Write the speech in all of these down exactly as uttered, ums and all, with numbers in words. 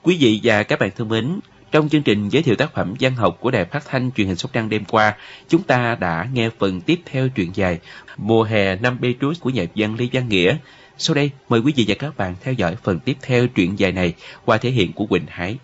Quý vị và các bạn thân mến, trong chương trình giới thiệu tác phẩm văn học của Đài Phát thanh Truyền hình Sóc Trăng đêm qua, chúng ta đã nghe phần tiếp theo truyện dài Mùa hè năm Petrus của nhà văn Lý Văn Nghĩa. Sau đây, mời quý vị và các bạn theo dõi phần tiếp theo truyện dài này qua thể hiện của Quỳnh Hải.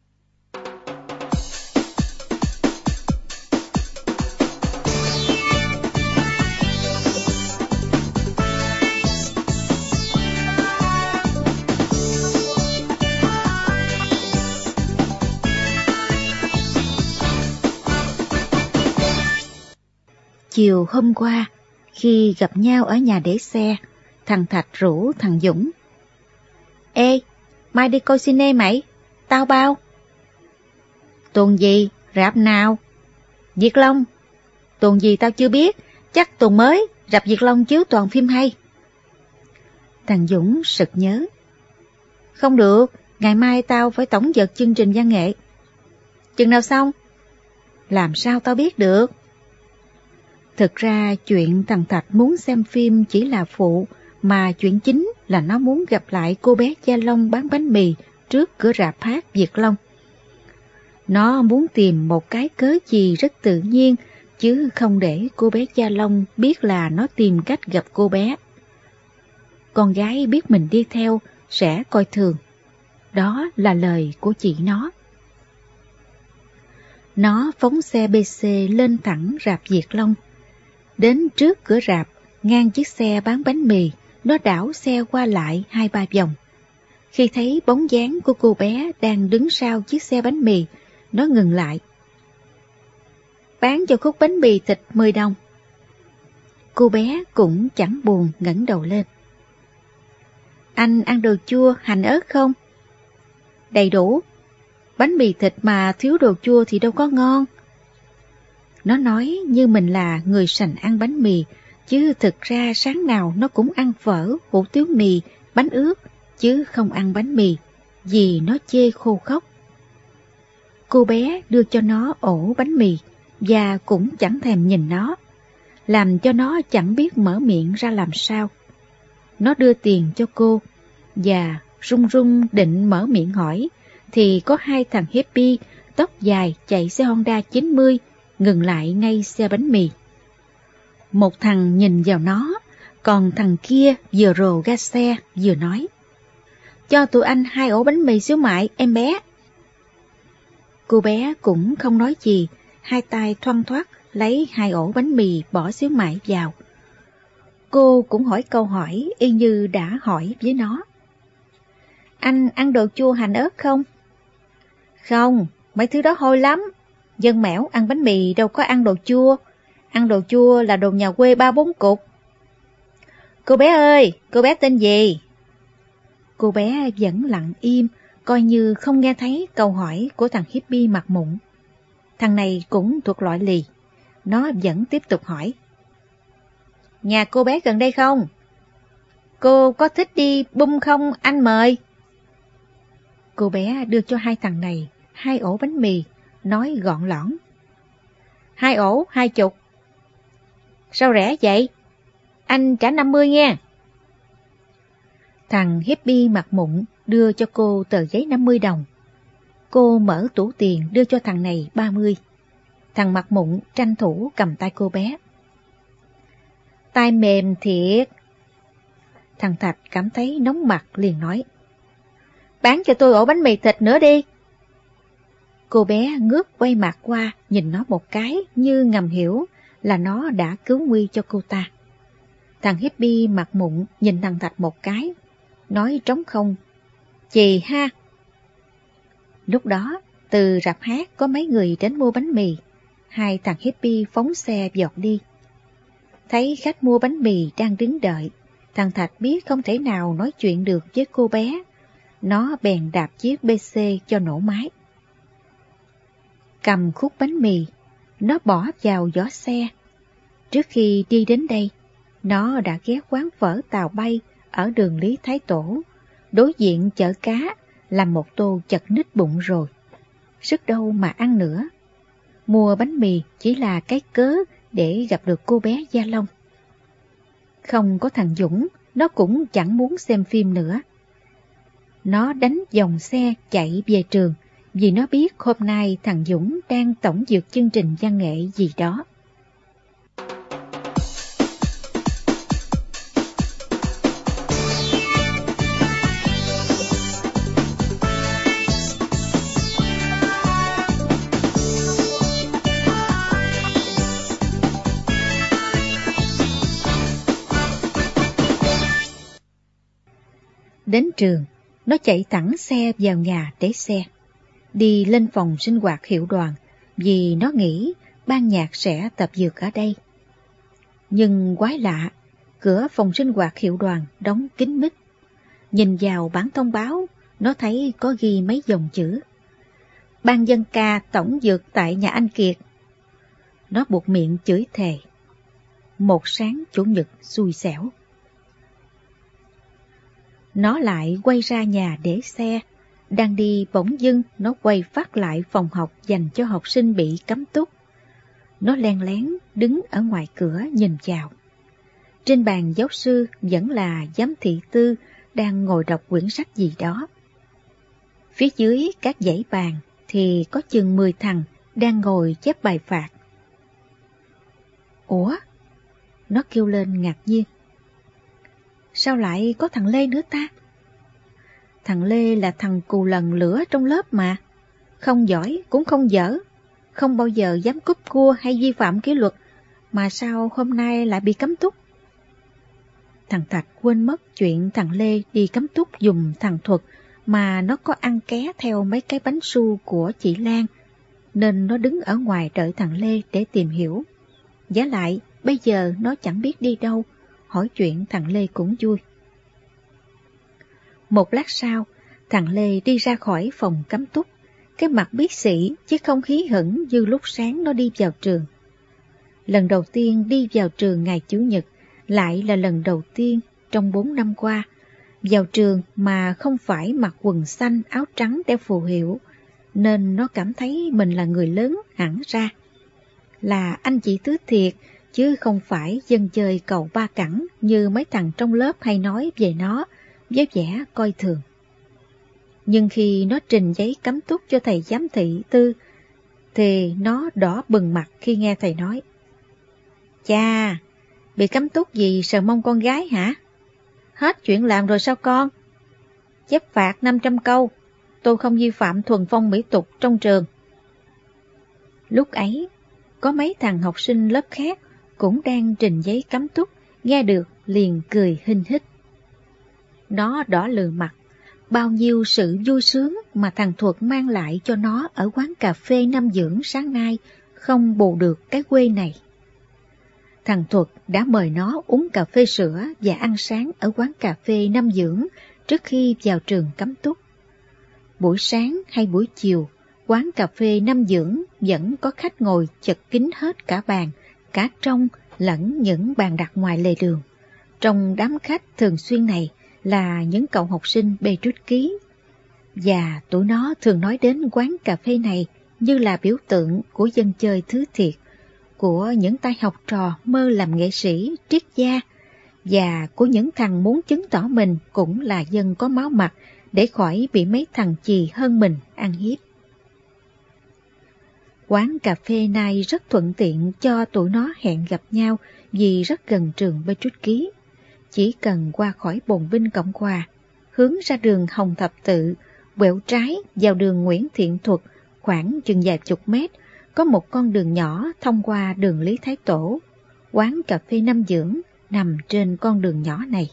Chiều hôm qua, khi gặp nhau ở nhà để xe, thằng Thạch rủ thằng Dũng. Ê, mai đi coi cine mày, tao bao. Tuần gì, rạp nào? Việt Long. Tuần gì tao chưa biết, chắc tuần mới, rạp Việt Long chiếu toàn phim hay. Thằng Dũng sực nhớ. Không được, ngày mai tao phải tổng dợt chương trình văn nghệ. Chừng nào xong? Làm sao tao biết được? Thực ra chuyện thằng Thạch muốn xem phim chỉ là phụ, mà chuyện chính là nó muốn gặp lại cô bé Gia Long bán bánh mì trước cửa rạp hát Việt Long. Nó muốn tìm một cái cớ gì rất tự nhiên, chứ không để cô bé Gia Long biết là nó tìm cách gặp cô bé. Con gái biết mình đi theo sẽ coi thường. Đó là lời của chị nó. Nó phóng xe bê xê lên thẳng rạp Việt Long. Đến trước cửa rạp, ngang chiếc xe bán bánh mì, nó đảo xe qua lại hai ba vòng. Khi thấy bóng dáng của cô bé đang đứng sau chiếc xe bánh mì, nó ngừng lại. Bán cho khúc bánh mì thịt mười đồng. Cô bé cũng chẳng buồn ngẩng đầu lên. Anh ăn đồ chua, hành ớt không? Đầy đủ. Bánh mì thịt mà thiếu đồ chua thì đâu có ngon. Nó nói như mình là người sành ăn bánh mì, chứ thực ra sáng nào nó cũng ăn phở, hủ tiếu mì, bánh ướt, chứ không ăn bánh mì, vì nó chê khô khốc. Cô bé đưa cho nó ổ bánh mì, và cũng chẳng thèm nhìn nó, làm cho nó chẳng biết mở miệng ra làm sao. Nó đưa tiền cho cô, và run run định mở miệng hỏi, thì có hai thằng hippie, tóc dài chạy xe Honda chín mươi, ngừng lại ngay xe bánh mì. Một thằng nhìn vào nó, còn thằng kia vừa rồ ga xe vừa nói. Cho tụi anh hai ổ bánh mì xíu mại, em bé. Cô bé cũng không nói gì, hai tay thoăn thoắt lấy hai ổ bánh mì bỏ xíu mại vào. Cô cũng hỏi câu hỏi y như đã hỏi với nó. Anh ăn đồ chua hành ớt không? Không, mấy thứ đó hôi lắm. Dân mẻo ăn bánh mì đâu có ăn đồ chua. Ăn đồ chua là đồ nhà quê ba bốn cục. Cô bé ơi, cô bé tên gì? Cô bé vẫn lặng im, coi như không nghe thấy câu hỏi của thằng hippie mặt mụn. Thằng này cũng thuộc loại lì. Nó vẫn tiếp tục hỏi. Nhà cô bé gần đây không? Cô có thích đi bum không, anh mời. Cô bé đưa cho hai thằng này hai ổ bánh mì, nói gọn lõn. Hai ổ, hai chục. Sao rẻ vậy? Anh trả năm mươi nghe. Thằng hippie mặt mụn đưa cho cô tờ giấy năm mươi đồng. Cô mở tủ tiền đưa cho thằng này ba mươi. Thằng mặt mụn tranh thủ cầm tay cô bé. Tay mềm thiệt. Thằng Thạch cảm thấy nóng mặt liền nói. Bán cho tôi ổ bánh mì thịt nữa đi. Cô bé ngước quay mặt qua nhìn nó một cái như ngầm hiểu là nó đã cứu nguy cho cô ta. Thằng hippie mặt mụn nhìn thằng Thạch một cái, nói trống không. Chì ha. Lúc đó, từ rạp hát có mấy người đến mua bánh mì. Hai thằng hippie phóng xe vọt đi. Thấy khách mua bánh mì đang đứng đợi, thằng Thạch biết không thể nào nói chuyện được với cô bé. Nó bèn đạp chiếc bê xê cho nổ máy. Cầm khúc bánh mì, nó bỏ vào giỏ xe. Trước khi đi đến đây, nó đã ghé quán phở tàu bay ở đường Lý Thái Tổ, đối diện chợ cá, làm một tô chật ních bụng rồi. Sức đâu mà ăn nữa. Mua bánh mì chỉ là cái cớ để gặp được cô bé Gia Long. Không có thằng Dũng, nó cũng chẳng muốn xem phim nữa. Nó đánh dòng xe chạy về trường vì nó biết hôm nay thằng Dũng đang tổng duyệt chương trình văn nghệ gì đó. Đến trường, nó chạy thẳng xe vào nhà để xe, đi lên phòng sinh hoạt hiệu đoàn vì nó nghĩ ban nhạc sẽ tập dượt ở đây. Nhưng quái lạ, cửa phòng sinh hoạt hiệu đoàn đóng kín mít. Nhìn vào bản thông báo, nó thấy có ghi mấy dòng chữ: Ban dân ca tổng dượt tại nhà anh Kiệt. Nó buộc miệng chửi thề. Một sáng chủ nhật xui xẻo. Nó lại quay ra nhà để xe. Đang đi bỗng dưng nó quay phát lại phòng học dành cho học sinh bị cấm túc. Nó len lén đứng ở ngoài cửa nhìn vào. Trên bàn giáo sư vẫn là giám thị Tư đang ngồi đọc quyển sách gì đó. Phía dưới các dãy bàn thì có chừng mười thằng đang ngồi chép bài phạt. Ủa? Nó kêu lên ngạc nhiên. Sao lại có thằng Lê nữa ta? Thằng Lê là thằng cù lần lửa trong lớp mà. Không giỏi cũng không dở. Không bao giờ dám cúp cua hay vi phạm kỷ luật. Mà sao hôm nay lại bị cấm túc? Thằng Thạch quên mất chuyện thằng Lê đi cấm túc dùng thằng Thuật mà nó có ăn ké theo mấy cái bánh su của chị Lan. Nên nó đứng ở ngoài đợi thằng Lê để tìm hiểu. Vả lại bây giờ nó chẳng biết đi đâu. Hỏi chuyện thằng Lê cũng vui. Một lát sau, thằng Lê đi ra khỏi phòng cấm túc, cái mặt biết xị chứ không hí hửng như lúc sáng nó đi vào trường. Lần đầu tiên đi vào trường ngày Chủ nhật, lại là lần đầu tiên trong bốn năm qua, vào trường mà không phải mặc quần xanh áo trắng đeo phù hiệu, nên nó cảm thấy mình là người lớn hẳn ra. Là anh chị Tứ thiệt, chứ không phải dân chơi cầu ba cẳng như mấy thằng trong lớp hay nói về nó với vẻ coi thường. Nhưng khi nó trình giấy cấm túc cho thầy giám thị Tư, thì nó đỏ bừng mặt khi nghe thầy nói: Chà, bị cấm túc gì sờ mông con gái hả? Hết chuyện làm rồi sao con? Chép phạt năm trăm câu, tôi không vi phạm thuần phong mỹ tục trong trường. Lúc ấy, có mấy thằng học sinh lớp khác cũng đang trình giấy cấm túc, nghe được liền cười hinh hích. Nó đỏ lừ mặt, bao nhiêu sự vui sướng mà thằng Thuật mang lại cho nó ở quán cà phê Nam Dưỡng sáng nay không bù được cái quê này. Thằng Thuật đã mời nó uống cà phê sữa và ăn sáng ở quán cà phê Nam Dưỡng trước khi vào trường cấm túc. Buổi sáng hay buổi chiều, quán cà phê Nam Dưỡng vẫn có khách ngồi chật kín hết cả bàn, cả trong lẫn những bàn đặt ngoài lề đường. Trong đám khách thường xuyên này là những cậu học sinh bê trút ký, và tụi nó thường nói đến quán cà phê này như là biểu tượng của dân chơi thứ thiệt, của những tay học trò mơ làm nghệ sĩ, triết gia, và của những thằng muốn chứng tỏ mình cũng là dân có máu mặt để khỏi bị mấy thằng chì hơn mình ăn hiếp. Quán cà phê này rất thuận tiện cho tụi nó hẹn gặp nhau vì rất gần trường bê trút ký. Chỉ cần qua khỏi bồn binh Cộng Hòa, hướng ra đường Hồng Thập Tự, quẹo trái vào đường Nguyễn Thiện Thuật khoảng chừng vài chục mét, có một con đường nhỏ thông qua đường Lý Thái Tổ. Quán cà phê Nam Dưỡng nằm trên con đường nhỏ này.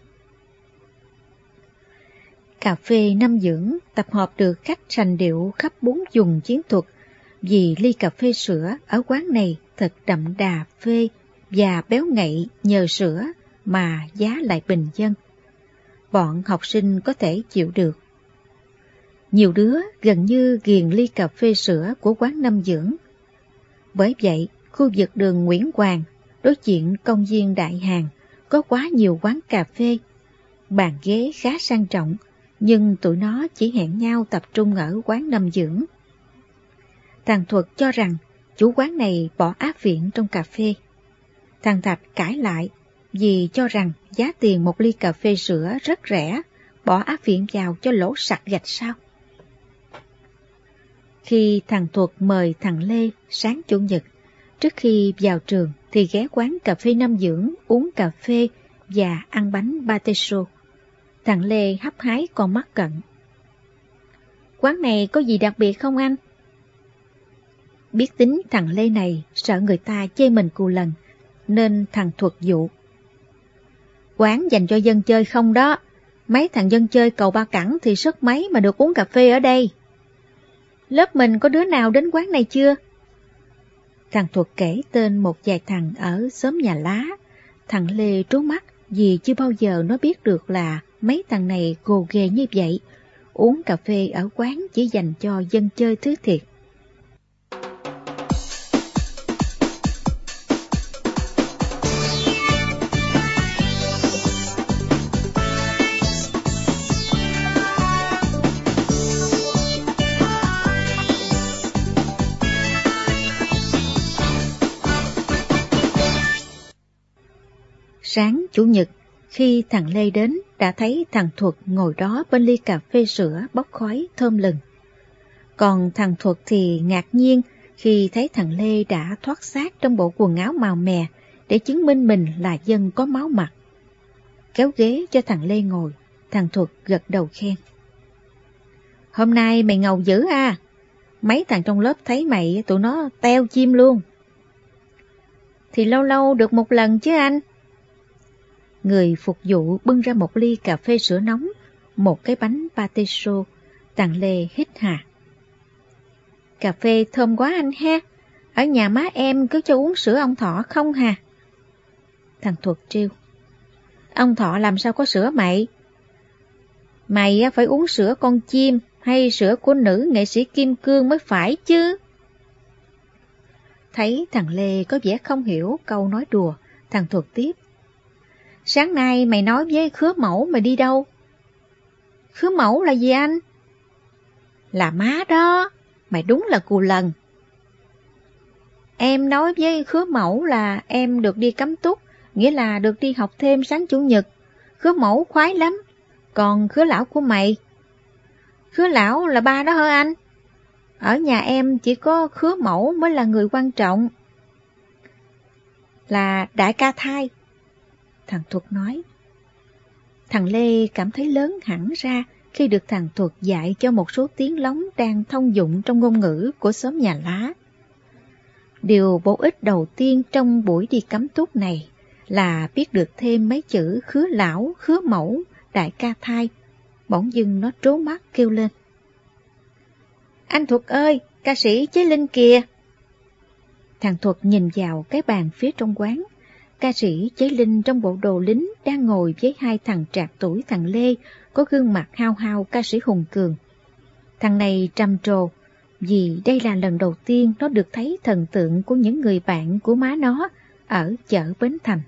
Cà phê Nam Dưỡng tập hợp được khách sành điệu khắp bốn vùng chiến thuật, vì ly cà phê sữa ở quán này thật đậm đà phê và béo ngậy nhờ sữa mà giá lại bình dân. Bọn học sinh có thể chịu được. Nhiều đứa gần như ghiền ly cà phê sữa của quán Nam Dưỡng. Bởi vậy, khu vực đường Nguyễn Hoàng, đối diện công viên Đại Hàng, có quá nhiều quán cà phê. Bàn ghế khá sang trọng, nhưng tụi nó chỉ hẹn nhau tập trung ở quán Nam Dưỡng. Thằng Thuật cho rằng chủ quán này bỏ áp viện trong cà phê. Thằng Thạch cãi lại vì cho rằng giá tiền một ly cà phê sữa rất rẻ, bỏ áp viện vào cho lỗ sặc gạch sao? Khi thằng Thuật mời thằng Lê sáng Chủ nhật, trước khi vào trường thì ghé quán cà phê Nam Dưỡng uống cà phê và ăn bánh pate chaud. Thằng Lê hấp hái con mắt cận. Quán này có gì đặc biệt không anh? Biết tính thằng Lê này sợ người ta chê mình cù lần, nên thằng Thuật dụ. Quán dành cho dân chơi không đó, mấy thằng dân chơi cầu Ba Cẳng thì sức mấy mà được uống cà phê ở đây. Lớp mình có đứa nào đến quán này chưa? Thằng Thuật kể tên một vài thằng ở xóm Nhà Lá. Thằng Lê trố mắt vì chưa bao giờ nó biết được là mấy thằng này gồ ghề như vậy. Uống cà phê ở quán chỉ dành cho dân chơi thứ thiệt. Sáng Chủ nhật, khi thằng Lê đến, đã thấy thằng Thuật ngồi đó bên ly cà phê sữa bốc khói thơm lừng. Còn thằng Thuật thì ngạc nhiên khi thấy thằng Lê đã thoát xác trong bộ quần áo màu mè để chứng minh mình là dân có máu mặt. Kéo ghế cho thằng Lê ngồi, thằng Thuật gật đầu khen. Hôm nay mày ngầu dữ à, mấy thằng trong lớp thấy mày tụi nó teo chim luôn. Thì lâu lâu được một lần chứ anh. Người phục vụ bưng ra một ly cà phê sữa nóng, một cái bánh pate chaud. Thằng Lê hít hà. Cà phê thơm quá anh ha. Ở nhà má em cứ cho uống sữa ông Thọ không hà? Thằng Thuật trêu. Ông Thọ làm sao có sữa mày? Mày phải uống sữa con chim hay sữa của nữ nghệ sĩ Kim Cương mới phải chứ. Thấy thằng Lê có vẻ không hiểu câu nói đùa, thằng Thuật tiếp. Sáng nay mày nói với Khứa Mẫu mày đi đâu? Khứa Mẫu là gì anh? Là má đó, mày đúng là cù lần. Em nói với Khứa Mẫu là em được đi cắm túc, nghĩa là được đi học thêm sáng Chủ nhật. Khứa Mẫu khoái lắm, còn Khứa Lão của mày? Khứa Lão là ba đó hả anh? Ở nhà em chỉ có Khứa Mẫu mới là người quan trọng. Là đại ca thai. Thằng Thuật nói. Thằng Lê cảm thấy lớn hẳn ra khi được thằng Thuật dạy cho một số tiếng lóng đang thông dụng trong ngôn ngữ của xóm Nhà Lá. Điều bổ ích đầu tiên trong buổi đi cắm túc này là biết được thêm mấy chữ Khứa Lão, Khứa Mẫu, đại ca thai. Bỗng dưng nó trố mắt kêu lên. Anh Thuật ơi, ca sĩ Chế Linh kìa. Thằng Thuật nhìn vào cái bàn phía trong quán. Ca sĩ Chế Linh trong bộ đồ lính đang ngồi với hai thằng trạc tuổi thằng Lê, có gương mặt hao hao ca sĩ Hùng Cường. Thằng này trầm trồ, vì đây là lần đầu tiên nó được thấy thần tượng của những người bạn của má nó ở chợ Bến Thành.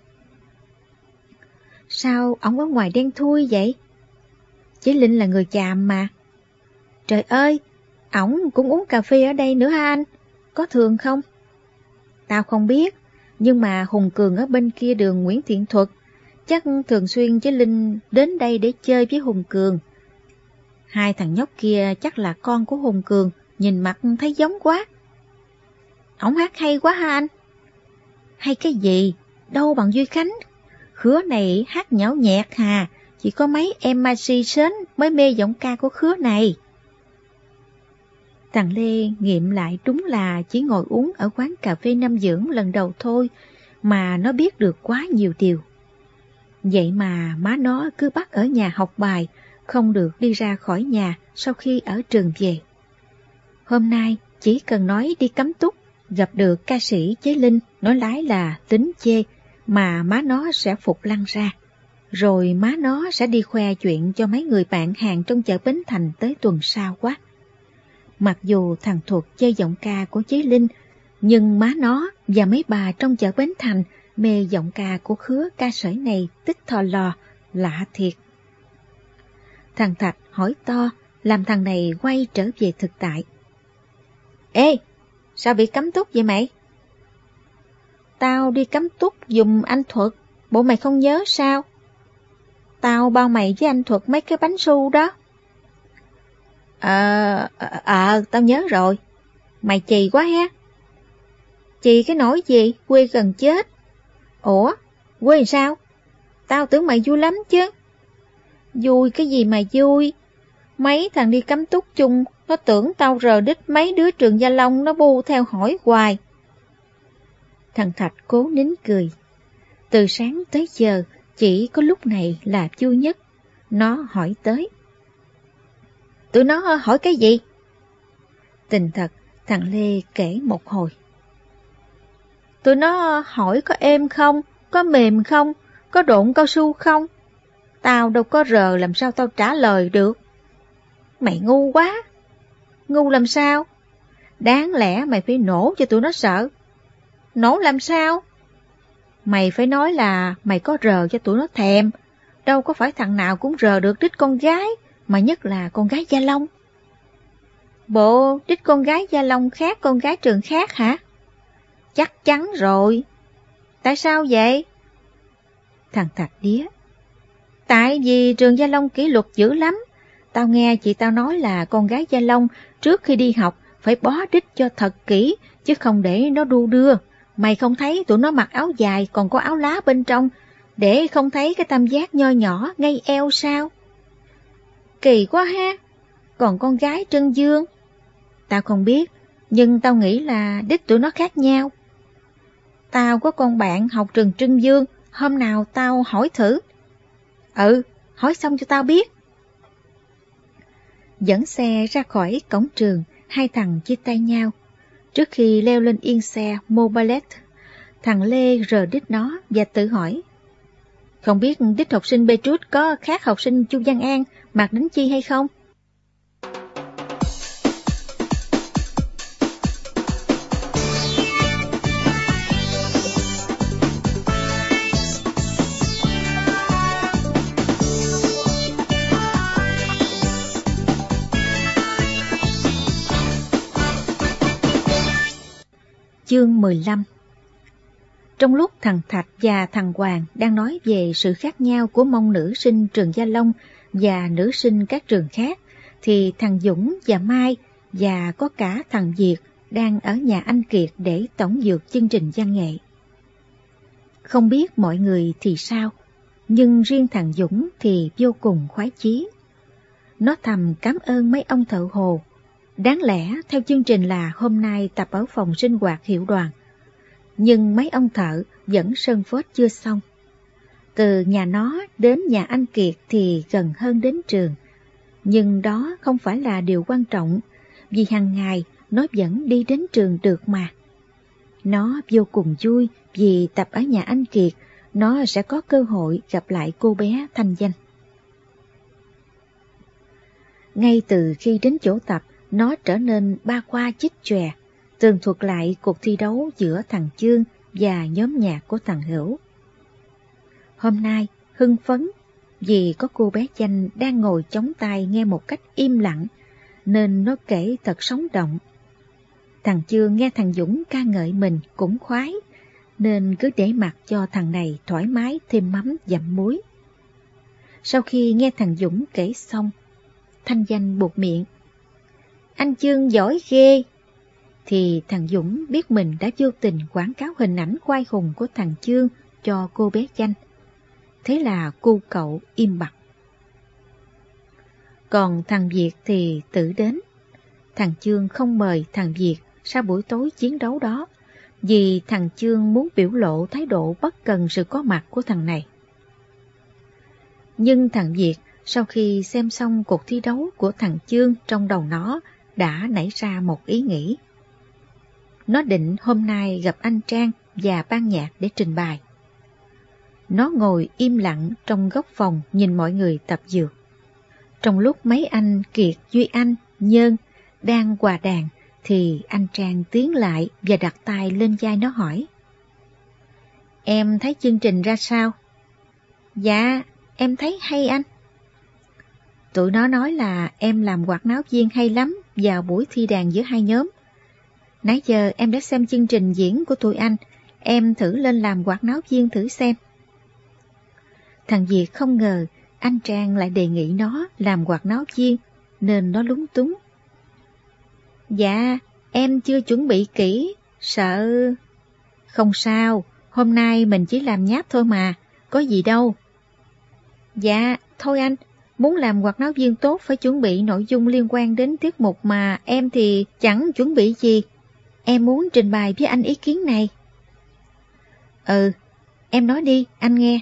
Sao ổng ở ngoài đen thui vậy? Chế Linh là người Chàm mà. Trời ơi, ổng cũng uống cà phê ở đây nữa hả anh? Có thường không? Tao không biết. Nhưng mà Hùng Cường ở bên kia đường Nguyễn Thiện Thuật, chắc thường xuyên Chế Linh đến đây để chơi với Hùng Cường. Hai thằng nhóc kia chắc là con của Hùng Cường, nhìn mặt thấy giống quá. Ổng hát hay quá ha anh? Hay cái gì, đâu bằng Duy Khánh. Khứa này hát nhão nhẹt hà, chỉ có mấy em ma si sến mới mê giọng ca của Khứa này. Thằng Lê nghiệm lại đúng là chỉ ngồi uống ở quán cà phê Nam Dưỡng lần đầu thôi mà nó biết được quá nhiều điều. Vậy mà má nó cứ bắt ở nhà học bài, không được đi ra khỏi nhà sau khi ở trường về. Hôm nay chỉ cần nói đi cắm túc, gặp được ca sĩ Chế Linh nói lái là tính chê mà má nó sẽ phục lăn ra. Rồi má nó sẽ đi khoe chuyện cho mấy người bạn hàng trong chợ Bến Thành tới tuần sau quá. Mặc dù thằng Thuật chơi giọng ca của Chế Linh, nhưng má nó và mấy bà trong chợ Bến Thành mê giọng ca của Khứa ca sởi này tích thò lò, lạ thiệt. Thằng Thạch hỏi to, làm thằng này quay trở về thực tại. Ê, sao bị cấm túc vậy mày? Tao đi cấm túc giùm anh Thuật, bộ mày không nhớ sao? Tao bao mày với anh Thuật mấy cái bánh su đó. Ờ, à, à, tao nhớ rồi. Mày chì quá ha. Chì cái nỗi gì, quê gần chết. Ủa, quê làm sao? Tao tưởng mày vui lắm chứ. Vui cái gì mà vui? Mấy thằng đi cắm túc chung, nó tưởng tao rờ đít mấy đứa trường Gia Long, nó bu theo hỏi hoài. Thằng Thạch cố nín cười. Từ sáng tới giờ, chỉ có lúc này là vui nhất. Nó hỏi tới. Tụi nó hỏi cái gì? Tình thật, thằng Lê kể một hồi. Tụi nó hỏi có êm không, có mềm không, có độn cao su không? Tao đâu có rờ, làm sao tao trả lời được? Mày ngu quá. Ngu làm sao? Đáng lẽ mày phải nổ cho tụi nó sợ. Nổ làm sao? Mày phải nói là mày có rờ cho tụi nó thèm. Đâu có phải thằng nào cũng rờ được đít con gái, mà nhất là con gái Gia Long. Bộ đít con gái Gia Long khác con gái trường khác hả? Chắc chắn rồi. Tại sao vậy? Thằng Thạch đía. Tại vì trường Gia Long kỷ luật dữ lắm. Tao nghe chị tao nói là con gái Gia Long trước khi đi học phải bó đít cho thật kỹ, chứ không để nó đu đưa. Mày không thấy tụi nó mặc áo dài còn có áo lá bên trong, để không thấy cái tam giác nho nhỏ ngay eo sao? Kỳ quá ha. Còn con gái Trân Dương? Tao không biết, nhưng tao nghĩ là đít tụi nó khác nhau. Tao có con bạn học trường Trân Dương, hôm nào tao hỏi thử. Ừ, hỏi xong cho tao biết. Dẫn xe ra khỏi cổng trường, hai thằng chia tay nhau. Trước khi leo lên yên xe Mobilet, thằng Lê rờ đít nó và tự hỏi. Không biết đít học sinh Petrus có khác học sinh Chu Văn An, Mạc Đính Chi hay không? Chương mười lăm. Trong lúc thằng Thạch và thằng Hoàng đang nói về sự khác nhau của môn nữ sinh trường Gia Long và nữ sinh các trường khác, thì thằng Dũng và Mai và có cả thằng Việt đang ở nhà anh Kiệt để tổng dược chương trình văn nghệ. Không biết mọi người thì sao, nhưng riêng thằng Dũng thì vô cùng khoái chí. Nó thầm cảm ơn mấy ông thợ hồ. Đáng lẽ theo chương trình là hôm nay tập ở phòng sinh hoạt hiệu đoàn, nhưng mấy ông thợ vẫn sơn phết chưa xong. Từ nhà nó đến nhà anh Kiệt thì gần hơn đến trường, nhưng đó không phải là điều quan trọng, vì hàng ngày nó vẫn đi đến trường được mà. Nó vô cùng vui vì tập ở nhà anh Kiệt, nó sẽ có cơ hội gặp lại cô bé Thanh Danh. Ngay từ khi đến chỗ tập, nó trở nên ba qua chích chòe, tường thuật lại cuộc thi đấu giữa thằng Chương và nhóm nhạc của thằng Hữu. Hôm nay, hưng phấn vì có cô bé Chanh đang ngồi chống tay nghe một cách im lặng, nên nó kể thật sống động. Thằng Chương nghe thằng Dũng ca ngợi mình cũng khoái, nên cứ để mặc cho thằng này thoải mái thêm mắm dặm muối. Sau khi nghe thằng Dũng kể xong, Thanh Danh buột miệng. Anh Chương giỏi ghê. Thì thằng Dũng biết mình đã vô tình quảng cáo hình ảnh quai hùng của thằng Chương cho cô bé Chanh. Thế là cô cậu im bặt. Còn thằng Việt thì tự đến. Thằng Chương không mời thằng Việt sau buổi tối chiến đấu đó, vì thằng Chương muốn biểu lộ thái độ bất cần sự có mặt của thằng này. Nhưng thằng Việt sau khi xem xong cuộc thi đấu của thằng Chương, trong đầu nó đã nảy ra một ý nghĩ. Nó định hôm nay gặp anh Trang và ban nhạc để trình bày. Nó ngồi im lặng trong góc phòng nhìn mọi người tập dược. Trong lúc mấy anh Kiệt, Duy Anh, Nhơn đang hòa đàn, thì anh Trang tiến lại và đặt tay lên vai nó hỏi. Em thấy chương trình ra sao? Dạ, em thấy hay anh. Tụi nó nói là em làm quạt náo viên hay lắm vào buổi thi đàn giữa hai nhóm. Nãy giờ em đã xem chương trình diễn của tụi anh, em thử lên làm quạt náo viên thử xem. Thằng Việt không ngờ anh Trang lại đề nghị nó làm quạt náo viên, nên nó lúng túng. Dạ, em chưa chuẩn bị kỹ, sợ... Không sao, hôm nay mình chỉ làm nháp thôi mà, có gì đâu. Dạ, thôi anh, muốn làm quạt náo viên tốt phải chuẩn bị nội dung liên quan đến tiết mục mà em thì chẳng chuẩn bị gì. Em muốn trình bày với anh ý kiến này. Ừ, em nói đi, anh nghe.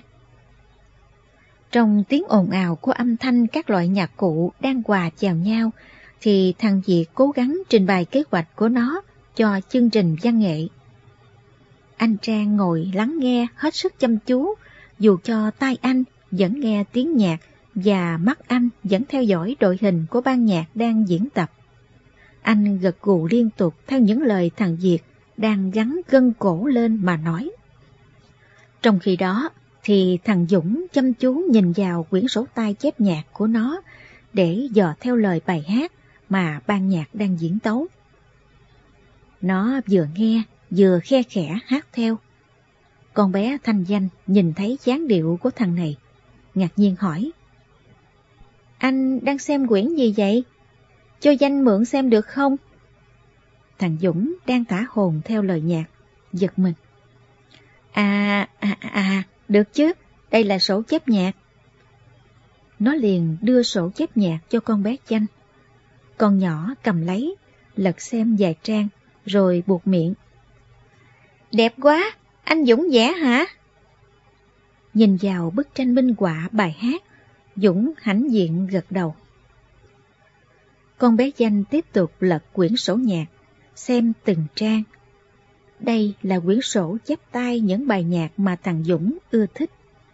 Trong tiếng ồn ào của âm thanh các loại nhạc cụ đang hòa chào nhau, thì thằng Việt cố gắng trình bày kế hoạch của nó cho chương trình văn nghệ. Anh Trang ngồi lắng nghe hết sức chăm chú, dù cho tai anh vẫn nghe tiếng nhạc và mắt anh vẫn theo dõi đội hình của ban nhạc đang diễn tập. Anh gật gù liên tục theo những lời thằng Việt đang gắn gân cổ lên mà nói. Trong khi đó thì thằng Dũng chăm chú nhìn vào quyển sổ tay chép nhạc của nó để dò theo lời bài hát mà ban nhạc đang diễn tấu. Nó vừa nghe vừa khe khẽ hát theo. Con bé Thanh Danh nhìn thấy dáng điệu của thằng này, ngạc nhiên hỏi. Anh đang xem quyển gì vậy? Cho Danh mượn xem được không? Thằng Dũng đang thả hồn theo lời nhạc, giật mình. À, à, à, được chứ, đây là sổ chép nhạc. Nó liền đưa sổ chép nhạc cho con bé Danh. Con nhỏ cầm lấy, lật xem vài trang, rồi buột miệng. Đẹp quá, anh Dũng vẽ hả? Nhìn vào bức tranh minh họa bài hát, Dũng hãnh diện gật đầu. Con bé Danh tiếp tục lật quyển sổ nhạc, xem từng trang. Đây là quyển sổ chép tay những bài nhạc mà thằng Dũng ưa thích.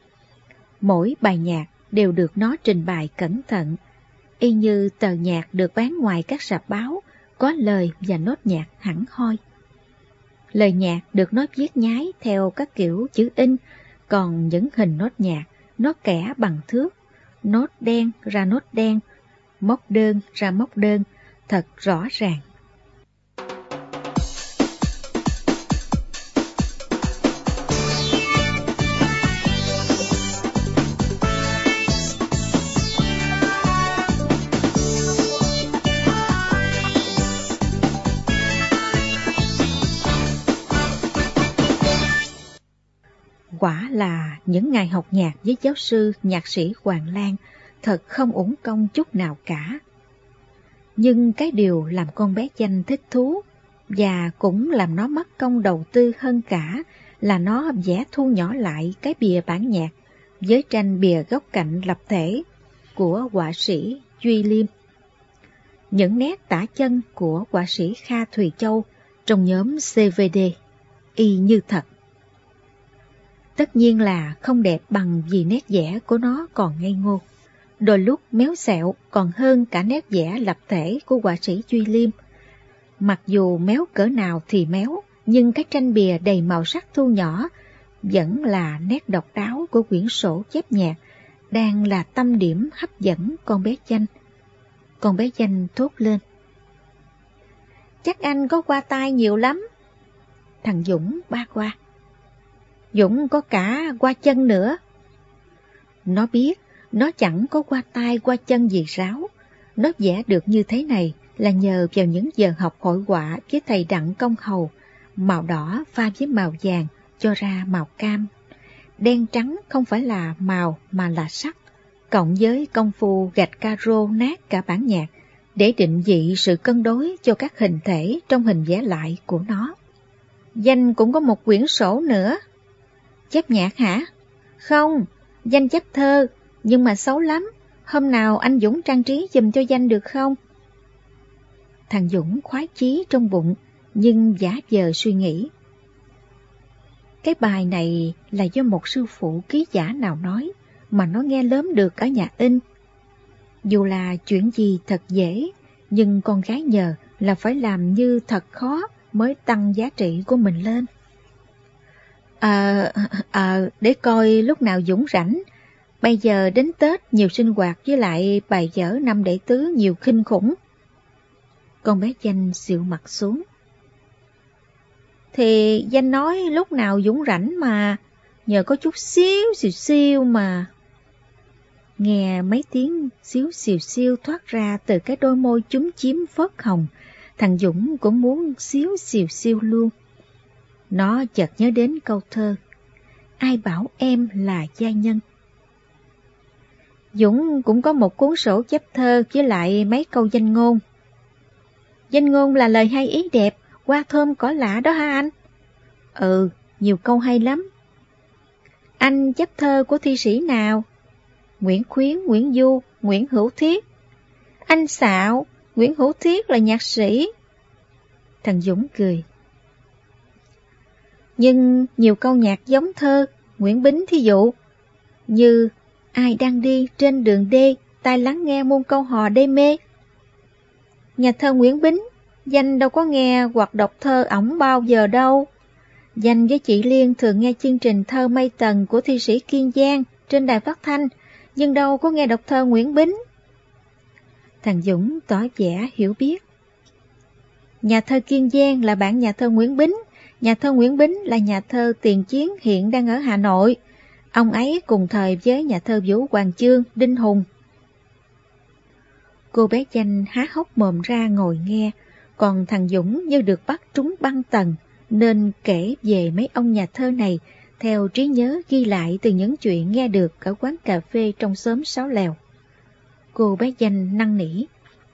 Mỗi bài nhạc đều được nó trình bày cẩn thận, y như tờ nhạc được bán ngoài các rạp báo, có lời và nốt nhạc hẳn hoi. Lời nhạc được nó viết nhái theo các kiểu chữ in, còn những hình nốt nhạc nó kẻ bằng thước, nốt đen ra nốt đen, móc đơn ra móc đơn, thật rõ ràng. Quả là những ngày học nhạc với giáo sư nhạc sĩ Hoàng Lan thật không uổng công chút nào cả. Nhưng cái điều làm con bé Danh thích thú và cũng làm nó mất công đầu tư hơn cả là nó vẽ thu nhỏ lại cái bìa bản nhạc với tranh bìa góc cạnh lập thể của họa sĩ Duy Liêm. Những nét tả chân của họa sĩ Kha Thùy Châu trong nhóm xê vê đê y như thật. Tất nhiên là không đẹp bằng vì nét vẽ của nó còn ngây ngô, đôi lúc méo xẹo còn hơn cả nét vẽ lập thể của họa sĩ Duy Liêm. Mặc dù méo cỡ nào thì méo, nhưng cái tranh bìa đầy màu sắc thu nhỏ vẫn là nét độc đáo của quyển sổ chép nhạc, đang là tâm điểm hấp dẫn con bé Danh. Con bé Danh thốt lên. Chắc anh có qua tay nhiều lắm. Thằng Dũng ba qua. Dũng có cả qua chân nữa. Nó biết nó chẳng có qua tay qua chân gì ráo. Nó vẽ được như thế này là nhờ vào những giờ học hội họa với thầy Đặng Công Hầu, màu đỏ pha với màu vàng cho ra màu cam. Đen trắng không phải là màu mà là sắc, cộng với công phu gạch caro nát cả bản nhạc để định vị sự cân đối cho các hình thể trong hình vẽ lại của nó. Danh cũng có một quyển sổ nữa. Chép nhạc hả? Không, Danh chép thơ, nhưng mà xấu lắm. Hôm nào anh Dũng trang trí giùm cho Danh được không? Thằng Dũng khoái chí trong bụng, nhưng giả vờ suy nghĩ. Cái bài này là do một sư phụ ký giả nào nói, mà nó nghe lớn được ở nhà in. Dù là chuyện gì thật dễ, nhưng con gái nhờ là phải làm như thật khó mới tăng giá trị của mình lên. Ờ, ờ, để coi lúc nào Dũng rảnh. Bây giờ đến Tết nhiều sinh hoạt với lại bài vở năm đệ tứ nhiều kinh khủng. Con bé Danh xịu mặt xuống. Thì Danh nói lúc nào Dũng rảnh mà, nhờ có chút xíu xìu xiu mà. Nghe mấy tiếng xíu xìu xiu thoát ra từ cái đôi môi chúm chím phớt hồng, thằng Dũng cũng muốn xíu xìu xiu luôn. Nó chợt nhớ đến câu thơ: ai bảo em là gia nhân. Dũng cũng có một cuốn sổ chép thơ với lại mấy câu danh ngôn. Danh ngôn là lời hay ý đẹp, hoa thơm cỏ lạ đó ha anh? Ừ, nhiều câu hay lắm. Anh chép thơ của thi sĩ nào? Nguyễn Khuyến, Nguyễn Du, Nguyễn Hữu Thiết. Anh xạo, Nguyễn Hữu Thiết là nhạc sĩ. Thằng Dũng cười. Nhưng nhiều câu nhạc giống thơ Nguyễn Bính thí dụ, như ai đang đi trên đường đê, tai lắng nghe muôn câu hò đê mê. Nhà thơ Nguyễn Bính, Danh đâu có nghe hoặc đọc thơ ổng bao giờ đâu. Danh với chị Liên thường nghe chương trình thơ Mây Tầng của thi sĩ Kiên Giang trên đài phát thanh, nhưng đâu có nghe đọc thơ Nguyễn Bính. Thằng Dũng tỏ vẻ hiểu biết. Nhà thơ Kiên Giang là bạn nhà thơ Nguyễn Bính. Nhà thơ Nguyễn Bính là nhà thơ tiền chiến hiện đang ở Hà Nội. Ông ấy cùng thời với nhà thơ Vũ Hoàng Chương, Đinh Hùng. Cô bé Danh há hốc mồm ra ngồi nghe, còn thằng Dũng như được bắt trúng băng tần, nên kể về mấy ông nhà thơ này theo trí nhớ ghi lại từ những chuyện nghe được ở quán cà phê trong xóm Sáu Lèo. Cô bé Danh năn nỉ.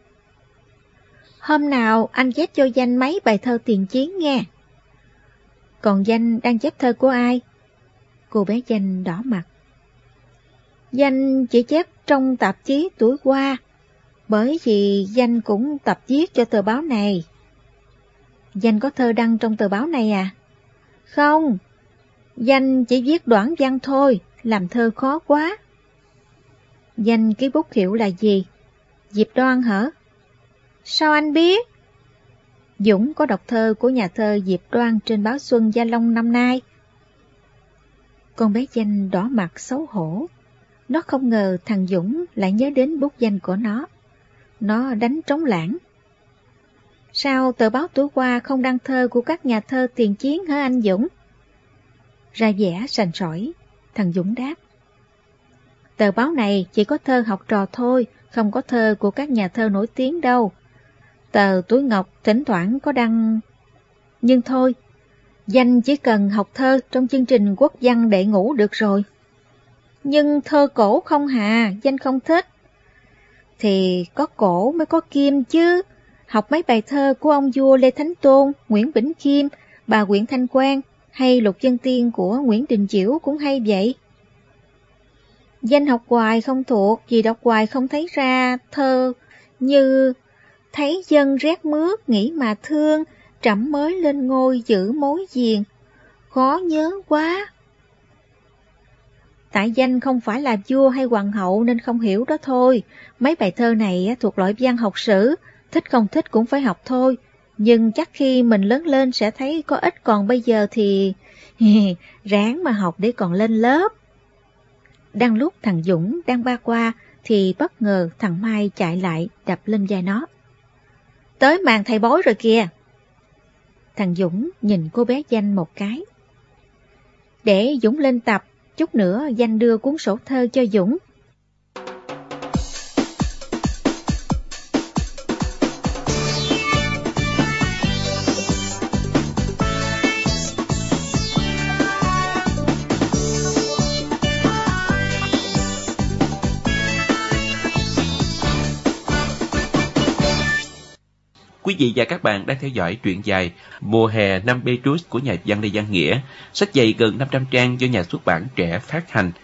Hôm nào anh chép cho Danh mấy bài thơ tiền chiến nghe. Còn Danh đang chép thơ của ai? Cô bé Danh đỏ mặt. Danh chỉ chép trong tạp chí Tuổi Hoa, bởi vì Danh cũng tập viết cho tờ báo này. Danh có thơ đăng trong tờ báo này à? Không, Danh chỉ viết đoạn văn thôi, làm thơ khó quá. Danh ký bút hiệu là gì? Diệp Đoan hả? Sao anh biết? Dũng có đọc thơ của nhà thơ Diệp Đoan trên báo Xuân Gia Long năm nay. Con bé Danh đỏ mặt xấu hổ. Nó không ngờ thằng Dũng lại nhớ đến bút danh của nó. Nó đánh trống lãng. Sao tờ báo Tuổi Hoa không đăng thơ của các nhà thơ tiền chiến hả anh Dũng? Ra vẻ sành sỏi, thằng Dũng đáp. Tờ báo này chỉ có thơ học trò thôi, không có thơ của các nhà thơ nổi tiếng đâu. Tờ Tuổi Ngọc thỉnh thoảng có đăng. Nhưng thôi, Danh chỉ cần học thơ trong chương trình quốc văn đệ ngũ được rồi. Nhưng thơ cổ không hà, Danh không thích. Thì có cổ mới có kim chứ. Học mấy bài thơ của ông vua Lê Thánh Tôn, Nguyễn Bỉnh Khiêm, bà Nguyễn Thanh Quang hay Lục Dân Tiên của Nguyễn Đình Chiểu cũng hay vậy. Danh học hoài không thuộc, vì đọc hoài không thấy ra thơ như thấy dân rét mướt nghĩ mà thương, trẫm mới lên ngôi giữ mối diền. Khó nhớ quá. Tại Danh không phải là vua hay hoàng hậu nên không hiểu đó thôi. Mấy bài thơ này thuộc loại văn học sử, thích không thích cũng phải học thôi. Nhưng chắc khi mình lớn lên sẽ thấy có ích, còn bây giờ thì ráng mà học để còn lên lớp. Đang lúc thằng Dũng đang ba qua thì bất ngờ thằng Mai chạy lại đập lên vai nó. Tới màn thầy bói rồi kìa. Thằng Dũng nhìn cô bé Danh một cái. Để Dũng lên tập, chút nữa Danh đưa cuốn sổ thơ cho Dũng. Quý vị và các bạn đang theo dõi truyện dài Mùa hè năm Petrus của nhà văn Lê Văn Nghĩa, sách dày gần năm trăm trang do nhà xuất bản Trẻ phát hành.